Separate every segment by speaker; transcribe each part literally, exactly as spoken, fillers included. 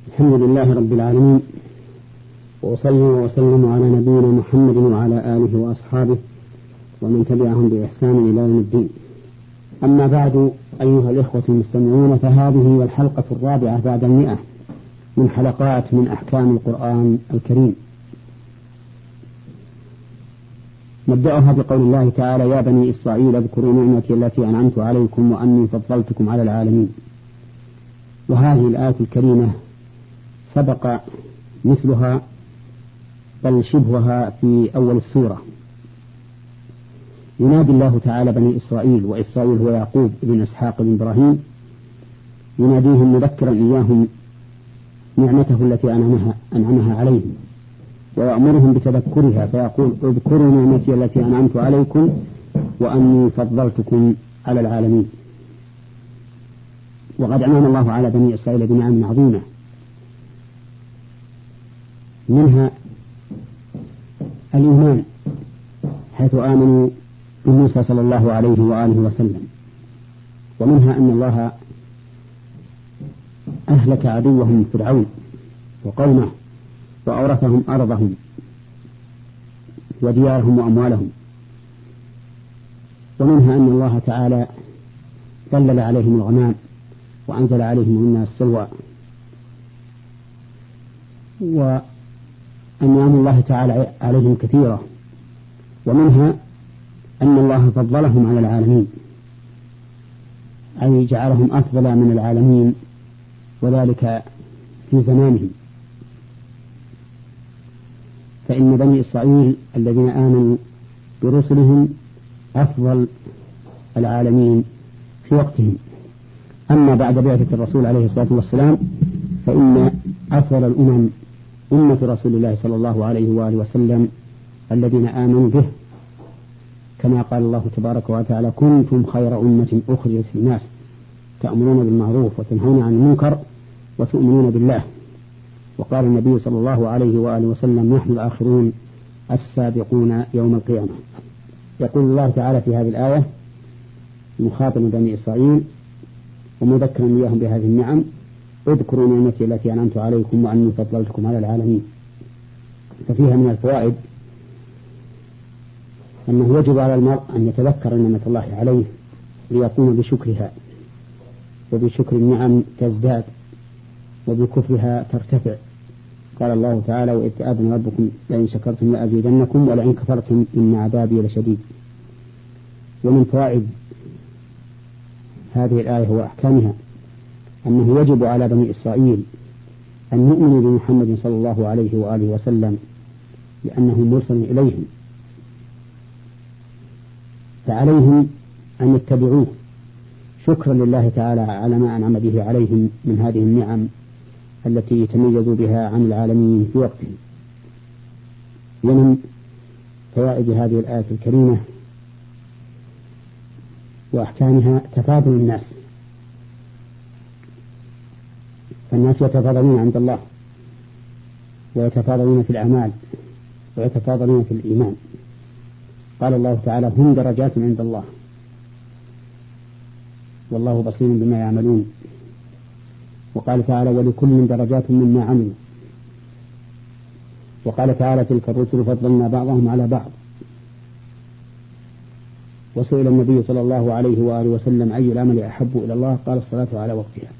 Speaker 1: الحمد لله رب العالمين، وأصلي وأسلم على نبينا محمد وعلى آله وأصحابه ومن تبعهم بإحسان إلى يوم الدين. أما بعد، أيها الإخوة المستمعون، فهذه الحلقة الرابعة بعد المئة من حلقات من أحكام القرآن الكريم. نبدأها بقول الله تعالى: يا بني إسرائيل اذكروا نعمتي التي أنعمت عليكم وأني فضلتكم على العالمين. وهذه الآية الكريمة سبق مثلها بل شبهها في أول السورة. ينادي الله تعالى بني إسرائيل، وإسرائيل هو يعقوب بن إسحاق بن إبراهيم، يناديهم مذكرا إياهم نعمته التي أنعمها, أنعمها عليهم، ويأمرهم بتذكرها، فيقول: اذكروا نعمتي التي أنعمت عليكم وأني فضلتكم على العالمين. وقد أنعم الله على بني إسرائيل بنعم عظيمة، منها الإيمان حيث آمنوا بموسى صلى الله عليه وآله وسلم، ومنها أن الله أهلك عدوهم فرعون وقومه وأورثهم أرضهم وديارهم وأموالهم، ومنها أن الله تعالى ظلل عليهم الغمام وأنزل عليهم منا السلوى. وأنعم الله تعالى عليهم كثيرة، ومنها أن الله فضلهم على العالمين، أي جعلهم أفضل من العالمين، وذلك في زمانهم. فإن بني إسرائيل الذين آمنوا برسلهم أفضل العالمين في وقتهم. أما بعد بعثة الرسول عليه الصلاة والسلام فإن أفضل الأمم أمة رسول الله صلى الله عليه وآله وسلم الذين آمنوا به، كما قال الله تبارك وتعالى: كنتم خير أمة أخرجت للناس تأمرون بالمعروف وتنهون عن المنكر وتؤمنون بالله. وقال النبي صلى الله عليه وآله وسلم: نحن الآخرون السابقون يوم القيامة. يقول الله تعالى في هذه الآية مخاطبا بني إسرائيل ومذكرا إياهم بهذه النعم: اذكروا نعمتي التي أنعمت عليكم وأني فضلتكم على العالمين. ففيها من الفوائد أنه يجب على المرء أن يتذكر نعمة الله عليه ليقوم بشكرها، وبشكر النعم تزداد وبكفرها ترتفع. قال الله تعالى: وإذ تأذن ربكم لئن شكرتم لأزيدنكم ولئن كفرتم إن عذابي لشديد. ومن فوائد هذه الآية وأحكامها أنه يجب على بني إسرائيل أن يؤمنوا بمحمد صلى الله عليه وآله وسلم لأنه مرسل إليهم، فعليهم أن يتبعوه شكرا لله تعالى على ما أنعم به عليهم من هذه النعم التي تميزوا بها عن العالمين في وقتهم. ومن فوائد هذه الآية الكريمة وأحكامها تفاضل الناس، فالناس يتفاضلون عند الله، ويتفاضلون في الأعمال، ويتفاضلون في الإيمان. قال الله تعالى: هم درجات عند الله والله بصير بما يعملون. وقال تعالى: ولكل درجات مما عملوا. وقال تعالى: تلك الرسل فضلنا بعضهم على بعض. وسئل النبي صلى الله عليه وآله وسلم: أي العمل أحب إلى الله؟ قال: الصلاة على وقتها.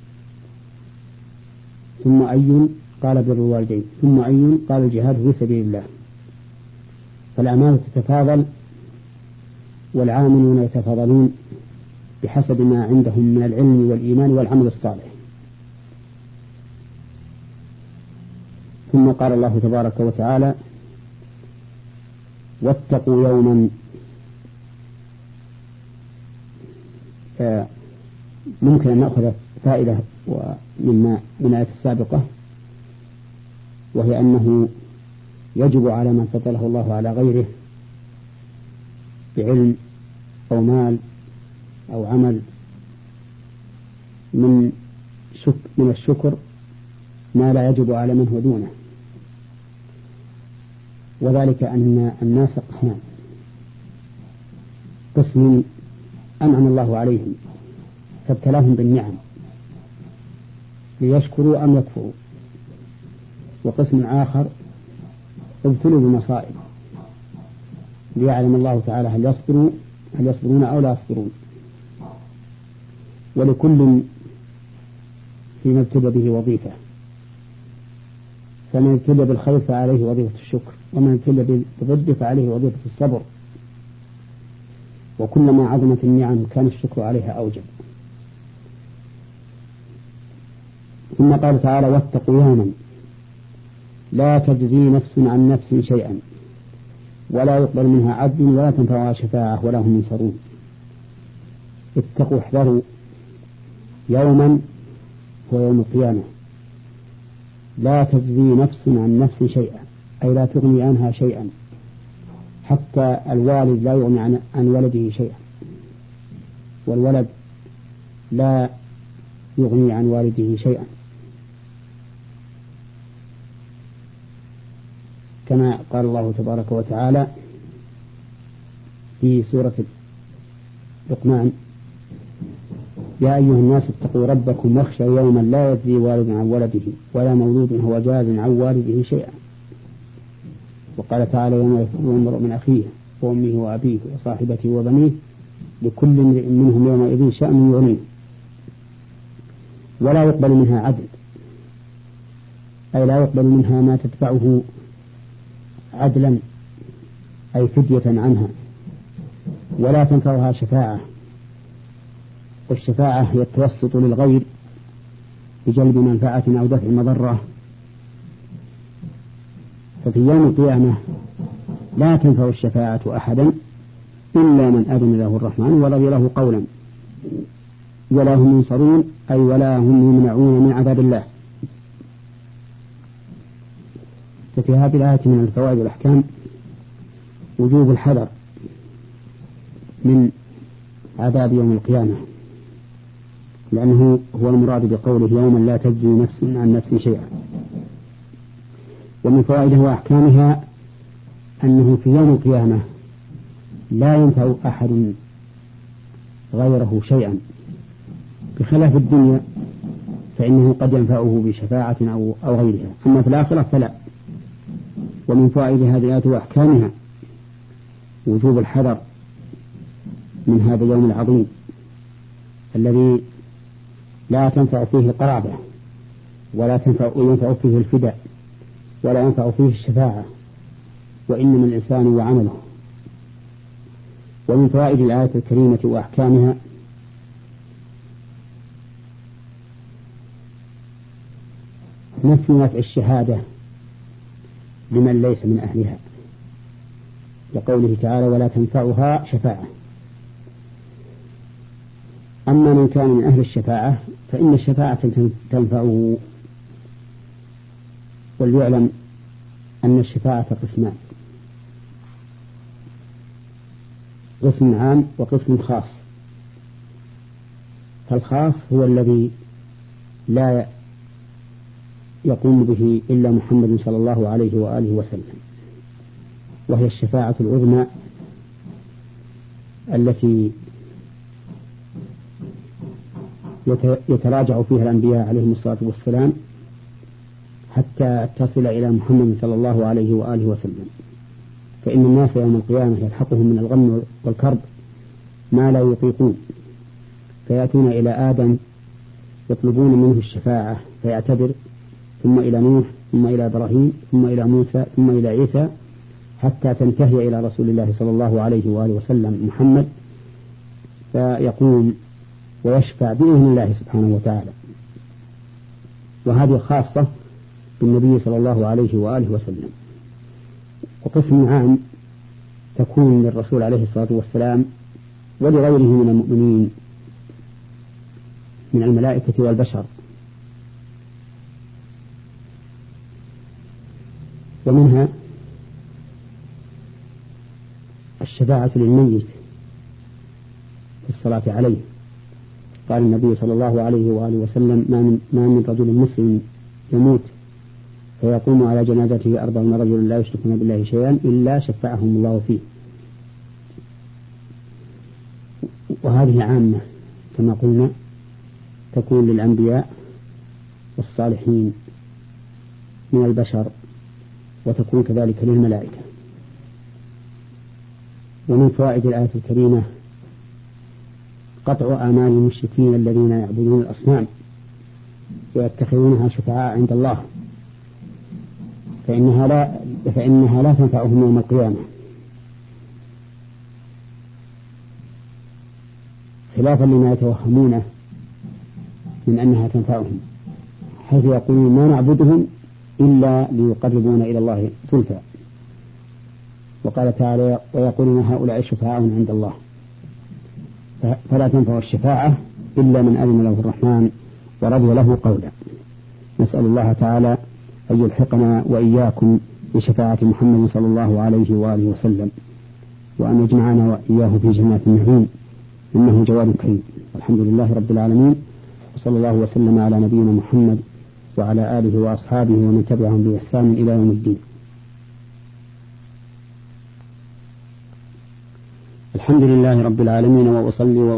Speaker 1: ثم أي؟ قال: بر الوالدين. ثم أي؟ قال: الجهاد في سبيل الله. فالأعمال تتفاضل، والعاملون يتفاضلون بحسب ما عندهم من العلم والإيمان والعمل الصالح. ثم قال الله تبارك وتعالى: واتقوا يوما. ممكن أن نأخذ فائدة مما من الآية السابقة، وهي أنه يجب على من فضله الله على غيره بعلم أو مال أو عمل من شك من الشكر ما لا يجب على من هو دونه. وذلك أن الناس قسمان: قسم أنعم الله عليهم فابتلاهم بالنعم، ليشكروا أم يكفروا. وقسم آخر ابتلوا بمصائب ليعلم الله تعالى هل يصبروا هل يصبرون أو لا يصبرون. ولكل فيما ابتلى به وظيفة، فمن ابتلى بالخير فعليه وظيفة الشكر، ومن ابتلى بالضد فعليه وظيفة الصبر، وكلما عظمت النعم كان الشكر عليها أوجب. ثم قال تعالى واتقوا يوما لا تجزي نفس عن نفس شيئا ولا يقبل منها عدل ولا تنفعها شفاعة ولا هم ينصرون. اتقوا احذروا يوما هو يوم القيامة لا تجزي نفس عن نفس شيئا، أي لا تغني عنها شيئا، حتى الوالد لا يغني عن, عن ولده شيئا، والولد لا يغني عن والده شيئا، كما قال الله تبارك وتعالى في سورة لقمان يا أيها الناس اتقوا ربكم واخشوا يوما لا يجزي والد عن ولده ولا مولود هو جاز عن والده شيئا. وقال تعالى يوم يفر المرء من أخيه وأمه وأبيه وصاحبته وبنيه لكل امرئ منهم يومئذ شأن يغنيه ولا يقبل منها عدل، أي لا يقبل منها ما تدفعه عدلا أي فدية عنها، ولا تنفعها شفاعة. والشفاعة هي التوسط للغير بجلب منفعة أو دفع مضرة. ففي يوم القيامة لا تنفع الشفاعة أحدا إلا من أذن له الرحمن ورضي له قولا ولا هم ينصرون، أي ولا هم يمنعون من عذاب الله. ففي هذه الآية من الفوائد والأحكام وجوب الحذر من عذاب يوم القيامة، لأنه هو المراد بقوله يوما لا تجزي نفس عن نفس شيئا. ومن فوائدها وأحكامها أنه في يوم القيامة لا ينفع أحد غيره شيئا، بخلاف الدنيا فإنه قد ينفعه بشفاعة أو, أو غيرها، أما في الآخرة فلا. ومن فوائد هذه الآية وأحكامها وجوب الحذر من هذا اليوم العظيم الذي لا تنفع فيه القرابة ولا تنفع ينفع فيه الفداء ولا ينفع فيه الشفاعة، وإنما الإنسان وعمله. ومن فوائد الآية الكريمة وأحكامها نفي نفع الشهادة لمن ليس من أهلها، لقوله تعالى ولا تنفعها شفاعة. أما من كان من أهل الشفاعة فإن الشفاعة تنفعه. وليعلم أن الشفاعة قسمان، قسم عام وقسم خاص. فالخاص هو الذي لا يقوم به إلا محمد صلى الله عليه وآله وسلم، وهي الشفاعة العظمى التي يتراجع فيها الأنبياء عليهم الصلاة والسلام حتى تصل إلى محمد صلى الله عليه وآله وسلم. فإن الناس يوم القيامة يلحقهم من الغم والكرب ما لا يطيقون، فيأتون إلى آدم يطلبون منه الشفاعة فيعتذر، ثم إلى نوح، ثم إلى إبراهيم، ثم إلى موسى، ثم إلى عيسى، حتى تنتهي إلى رسول الله صلى الله عليه وآله وسلم محمد، فيقوم ويشفع بإذن الله سبحانه وتعالى. وهذه خاصة بالنبي صلى الله عليه وآله وسلم. وقسم عام تكون للرسول عليه الصلاة والسلام ولغيره من المؤمنين من الملائكة والبشر. ومنها الشفاعة للميت في الصلاة عليه. قال النبي صلى الله عليه وآله وسلم ما من, ما من رجل مسلم يموت فيقوم على جنازته أربعون رجل لا يشركون بالله شيئا إلا شفعهم الله فيه. وهذه عامة كما قلنا تكون للأنبياء والصالحين من البشر، وتكون كذلك للملائكة. ومن فوائد الآية الكريمة قطع آمال المشركين الذين يعبدون الأصنام ويتخذونها شفعاء عند الله، فإنها لا, فإنها لا تنفعهم يوم القيامة، خلافا لما يتوهمونه من أنها تنفعهم، حيث يقولون ما نعبدهم إلا ليقربونا إلى الله زلفى. وقال تعالى ويقولون هؤلاء شفعاء عند الله، فلا تنفع الشفاعة إلا من أذن له الرحمن ورضي له قولا. نسأل الله تعالى أن يلحقنا وإياكم بشفاعة محمد صلى الله عليه وآله وسلم، وأن يجمعنا وإياه في جنات النعيم، إنه جواد كريم. الحمد لله رب العالمين، وصلى الله وسلم على نبينا محمد وعلى آله وأصحابه ومن تبعهم بإحسان إلى يوم الدين. الحمد لله رب العالمين، وأصلي